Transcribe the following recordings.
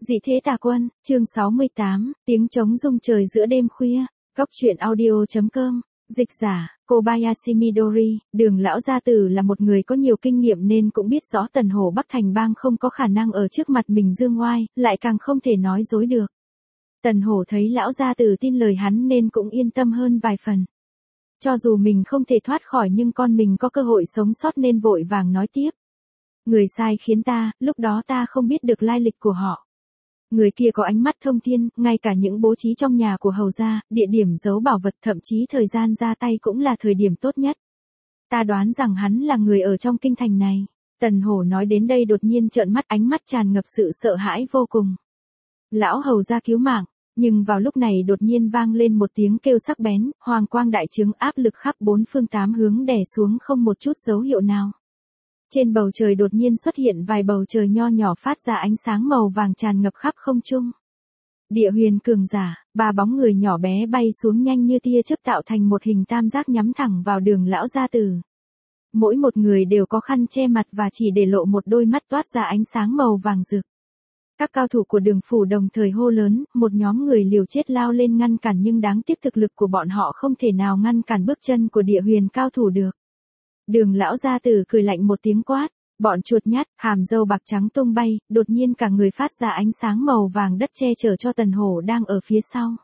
Dị thế tà quân, chương 68, tiếng trống rung trời giữa đêm khuya. Góc truyện audio.com. Dịch giả, Kobayashi Midori. Đường lão gia tử là một người có nhiều kinh nghiệm nên cũng biết rõ Tần Hổ Bắc Thành Bang không có khả năng ở trước mặt mình dương oai, lại càng không thể nói dối được. Tần Hổ thấy lão gia tử tin lời hắn nên cũng yên tâm hơn vài phần. Cho dù mình không thể thoát khỏi nhưng con mình có cơ hội sống sót nên vội vàng nói tiếp. Người sai khiến ta, lúc đó ta không biết được lai lịch của họ. Người kia có ánh mắt thông thiên, ngay cả những bố trí trong nhà của hầu gia, địa điểm giấu bảo vật thậm chí thời gian ra tay cũng là thời điểm tốt nhất. Ta đoán rằng hắn là người ở trong kinh thành này. Tần Hổ nói đến đây đột nhiên trợn mắt, ánh mắt tràn ngập sự sợ hãi vô cùng. Lão hầu gia cứu mạng, nhưng vào lúc này đột nhiên vang lên một tiếng kêu sắc bén, hoàng quang đại trướng áp lực khắp bốn phương tám hướng đè xuống không một chút dấu hiệu nào. Trên bầu trời đột nhiên xuất hiện vài bầu trời nho nhỏ phát ra ánh sáng màu vàng tràn ngập khắp không trung. Địa huyền cường giả, ba bóng người nhỏ bé bay xuống nhanh như tia chớp tạo thành một hình tam giác nhắm thẳng vào Đường lão gia tử. Mỗi một người đều có khăn che mặt và chỉ để lộ một đôi mắt toát ra ánh sáng màu vàng rực. Các cao thủ của Đường phủ đồng thời hô lớn, một nhóm người liều chết lao lên ngăn cản nhưng đáng tiếc thực lực của bọn họ không thể nào ngăn cản bước chân của địa huyền cao thủ được. Đường lão gia tử cười lạnh một tiếng quát, bọn chuột nhát, hàm râu bạc trắng tung bay, đột nhiên cả người phát ra ánh sáng màu vàng đất che chở cho Tần Hổ đang ở phía sau.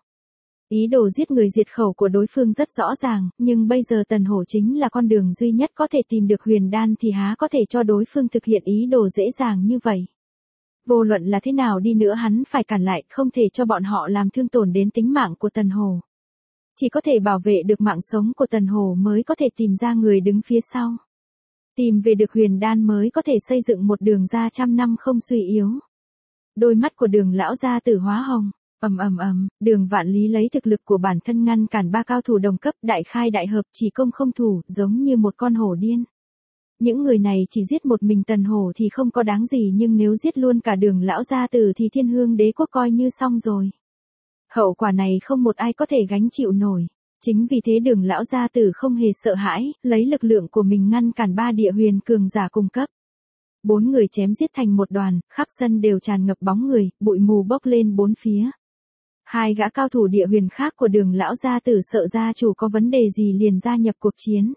Ý đồ giết người diệt khẩu của đối phương rất rõ ràng, nhưng bây giờ Tần Hổ chính là con đường duy nhất có thể tìm được huyền đan thì há có thể cho đối phương thực hiện ý đồ dễ dàng như vậy. Vô luận là thế nào đi nữa hắn phải cản lại, không thể cho bọn họ làm thương tổn đến tính mạng của Tần Hổ. Chỉ có thể bảo vệ được mạng sống của Tần Hổ mới có thể tìm ra người đứng phía sau. Tìm về được huyền đan mới có thể xây dựng một đường ra trăm năm không suy yếu. Đôi mắt của Đường lão gia tử hóa hồng, Đường Vạn Lý lấy thực lực của bản thân ngăn cản ba cao thủ đồng cấp, đại khai đại hợp, chỉ công không thủ, giống như một con hổ điên. Những người này chỉ giết một mình Tần Hổ thì không có đáng gì, nhưng nếu giết luôn cả Đường lão gia tử thì Thiên Hương Đế quốc coi như xong rồi. Hậu quả này không một ai có thể gánh chịu nổi. Chính vì thế Đường lão gia tử không hề sợ hãi, lấy lực lượng của mình ngăn cản ba địa huyền cường giả cung cấp. Bốn người chém giết thành một đoàn, khắp sân đều tràn ngập bóng người, bụi mù bốc lên bốn phía. Hai gã cao thủ địa huyền khác của Đường lão gia tử sợ gia chủ có vấn đề gì liền gia nhập cuộc chiến.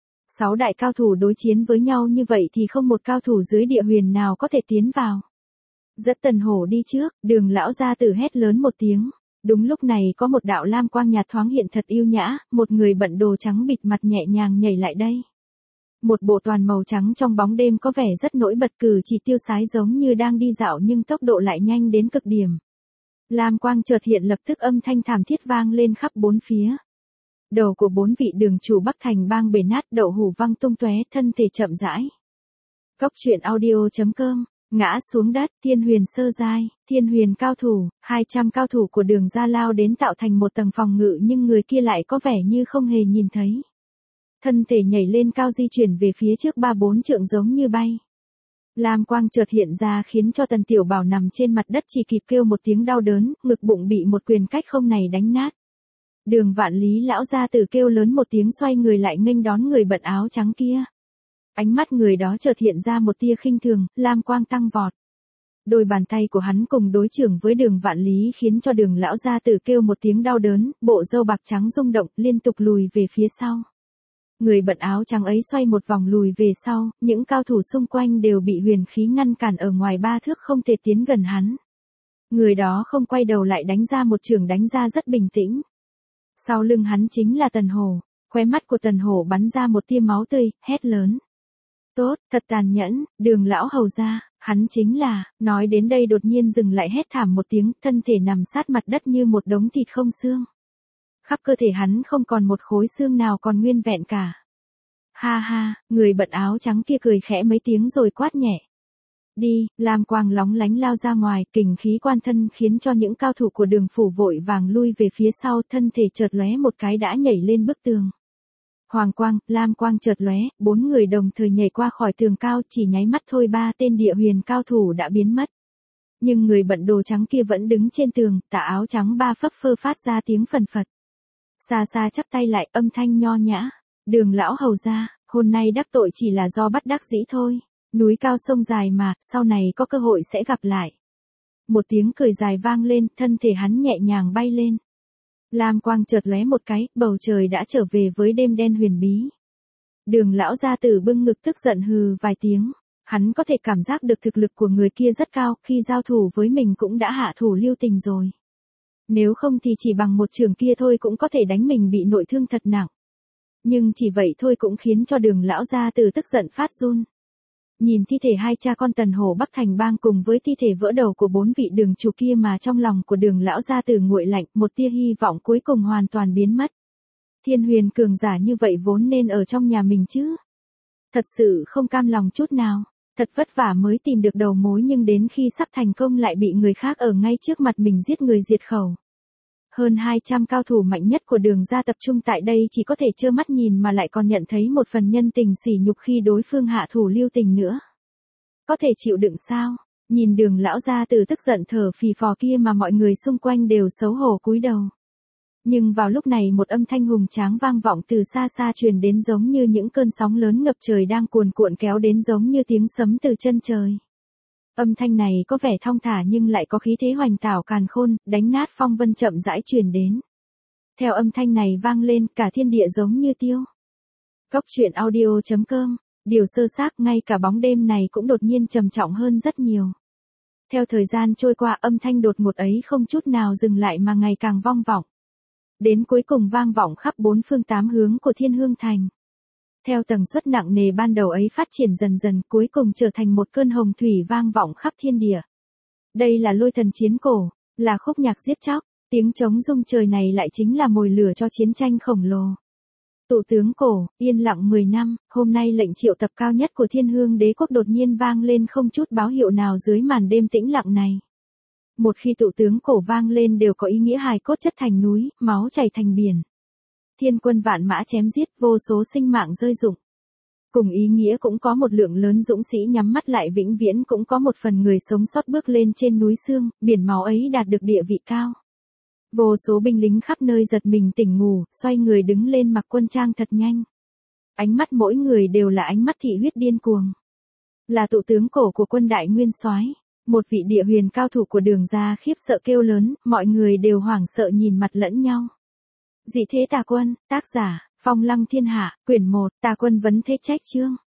6 đại cao thủ đối chiến với nhau như vậy thì không một cao thủ dưới địa huyền nào có thể tiến vào. Dẫn Tần Hổ đi trước, Đường lão gia tử hét lớn một tiếng. Đúng lúc này có một đạo lam quang nhạt thoáng hiện thật yêu nhã, một người bận đồ trắng bịt mặt nhẹ nhàng nhảy lại đây. Một bộ toàn màu trắng trong bóng đêm có vẻ rất nổi bật, cử chỉ tiêu sái giống như đang đi dạo nhưng tốc độ lại nhanh đến cực điểm. Lam quang chợt hiện, lập tức âm thanh thảm thiết vang lên khắp bốn phía. Đầu của 4 vị đường chủ Bắc Thành Bang bể nát, đậu hũ văng tung tóe, thân thể chậm rãi. Góc truyện audio.com. Ngã xuống đất, Thiên Huyền sơ giai, Thiên Huyền cao thủ, 200 cao thủ của Đường gia lao đến tạo thành một tầng phòng ngự, nhưng người kia lại có vẻ như không hề nhìn thấy. Thân thể nhảy lên cao di chuyển về phía trước 3-4 trượng giống như bay. Lam quang chợt hiện ra khiến cho Tần Tiểu Bảo nằm trên mặt đất chỉ kịp kêu một tiếng đau đớn, ngực bụng bị một quyền cách không này đánh nát. Đường Vạn Lý lão gia tử kêu lớn một tiếng, xoay người lại nghênh đón người bận áo trắng kia. Ánh mắt người đó chợt hiện ra một tia khinh thường, lam quang tăng vọt. Đôi bàn tay của hắn cùng đối chưởng với Đường Vạn Lý khiến cho Đường lão gia tử kêu một tiếng đau đớn, bộ râu bạc trắng rung động, liên tục lùi về phía sau. Người bận áo trắng ấy xoay một vòng lùi về sau, những cao thủ xung quanh đều bị huyền khí ngăn cản ở ngoài 3 thước không thể tiến gần hắn. Người đó không quay đầu lại đánh ra một chưởng, đánh ra rất bình tĩnh. Sau lưng hắn chính là Tần Hổ, khóe mắt của Tần Hổ bắn ra một tia máu tươi, hét lớn. Tốt, thật tàn nhẫn, Đường lão hầu gia, hắn chính là, nói đến đây đột nhiên dừng lại, hét thảm một tiếng, thân thể nằm sát mặt đất như một đống thịt không xương. Khắp cơ thể hắn không còn một khối xương nào còn nguyên vẹn cả. Ha ha, người bận áo trắng kia cười khẽ mấy tiếng rồi quát nhẹ. Đi, lam quang lóng lánh lao ra ngoài, kình khí quan thân khiến cho những cao thủ của Đường phủ vội vàng lui về phía sau, thân thể chợt lóe một cái đã nhảy lên bức tường. Hoàng quang, lam quang chợt lóe, 4 người đồng thời nhảy qua khỏi tường cao, chỉ nháy mắt thôi 3 tên địa huyền cao thủ đã biến mất. Nhưng người bận đồ trắng kia vẫn đứng trên tường, tà áo trắng ba phấp phơ phát ra tiếng phần phật. Xa xa chắp tay lại, âm thanh nho nhã. Đường lão hầu gia, hôm nay đắc tội chỉ là do bất đắc dĩ thôi. Núi cao sông dài mà, sau này có cơ hội sẽ gặp lại. Một tiếng cười dài vang lên, thân thể hắn nhẹ nhàng bay lên. Lam quang chợt lóe một cái, bầu trời đã trở về với đêm đen huyền bí. Đường lão gia tử bưng ngực tức giận hừ vài tiếng. Hắn có thể cảm giác được thực lực của người kia rất cao, khi giao thủ với mình cũng đã hạ thủ lưu tình rồi. Nếu không thì chỉ bằng một trường kia thôi cũng có thể đánh mình bị nội thương thật nặng. Nhưng chỉ vậy thôi cũng khiến cho đường lão gia tử tức giận phát run. Nhìn thi thể hai cha con Tần Hổ Bắc Thành Bang cùng với thi thể vỡ đầu của 4 vị đường chủ kia mà trong lòng của đường lão gia tử nguội lạnh, một tia hy vọng cuối cùng hoàn toàn biến mất. Thiên huyền cường giả như vậy vốn nên ở trong nhà mình chứ. Thật sự không cam lòng chút nào, thật vất vả mới tìm được đầu mối nhưng đến khi sắp thành công lại bị người khác ở ngay trước mặt mình giết người diệt khẩu. Hơn 200 cao thủ mạnh nhất của đường ra tập trung tại đây chỉ có thể trơ mắt nhìn mà lại còn nhận thấy một phần nhân tình sỉ nhục khi đối phương hạ thủ lưu tình nữa. Có thể chịu đựng sao? Nhìn đường lão gia tử tức giận thở phì phò kia mà mọi người xung quanh đều xấu hổ cúi đầu. Nhưng vào lúc này một âm thanh hùng tráng vang vọng từ xa xa truyền đến giống như những cơn sóng lớn ngập trời đang cuồn cuộn kéo đến giống như tiếng sấm từ chân trời. Âm thanh này có vẻ thong thả nhưng lại có khí thế hoành tảo càn khôn, đánh nát phong vân chậm rãi truyền đến. Theo âm thanh này vang lên cả thiên địa giống như tiêu. Góc truyện audio.com, điều sơ xác ngay cả bóng đêm này cũng đột nhiên trầm trọng hơn rất nhiều. Theo thời gian trôi qua âm thanh đột ngột ấy không chút nào dừng lại mà ngày càng vang vọng. Đến cuối cùng vang vọng khắp 4 phương 8 hướng của Thiên Hương Thành. Theo tần suất nặng nề ban đầu ấy phát triển dần dần cuối cùng trở thành một cơn hồng thủy vang vọng khắp thiên địa. Đây là lôi thần chiến cổ, là khúc nhạc giết chóc, tiếng trống rung trời này lại chính là mồi lửa cho chiến tranh khổng lồ. Tụ tướng cổ, yên lặng 10 năm, hôm nay lệnh triệu tập cao nhất của Thiên Hương Đế quốc đột nhiên vang lên không chút báo hiệu nào dưới màn đêm tĩnh lặng này. Một khi tụ tướng cổ vang lên đều có ý nghĩa hài cốt chất thành núi, máu chảy thành biển. Thiên quân vạn mã chém giết, vô số sinh mạng rơi rụng. Cùng ý nghĩa cũng có một lượng lớn dũng sĩ nhắm mắt lại vĩnh viễn cũng có một phần người sống sót bước lên trên núi xương, biển máu ấy đạt được địa vị cao. Vô số binh lính khắp nơi giật mình tỉnh ngủ, xoay người đứng lên mặc quân trang thật nhanh. Ánh mắt mỗi người đều là ánh mắt thị huyết điên cuồng. Là tụ tướng cổ của quân đại nguyên soái. Một vị địa huyền cao thủ của đường ra khiếp sợ kêu lớn, mọi người đều hoảng sợ nhìn mặt lẫn nhau. Dị thế tà quân, tác giả, Phong Lăng Thiên Hạ, quyển 1, tà quân vấn thế trách chương.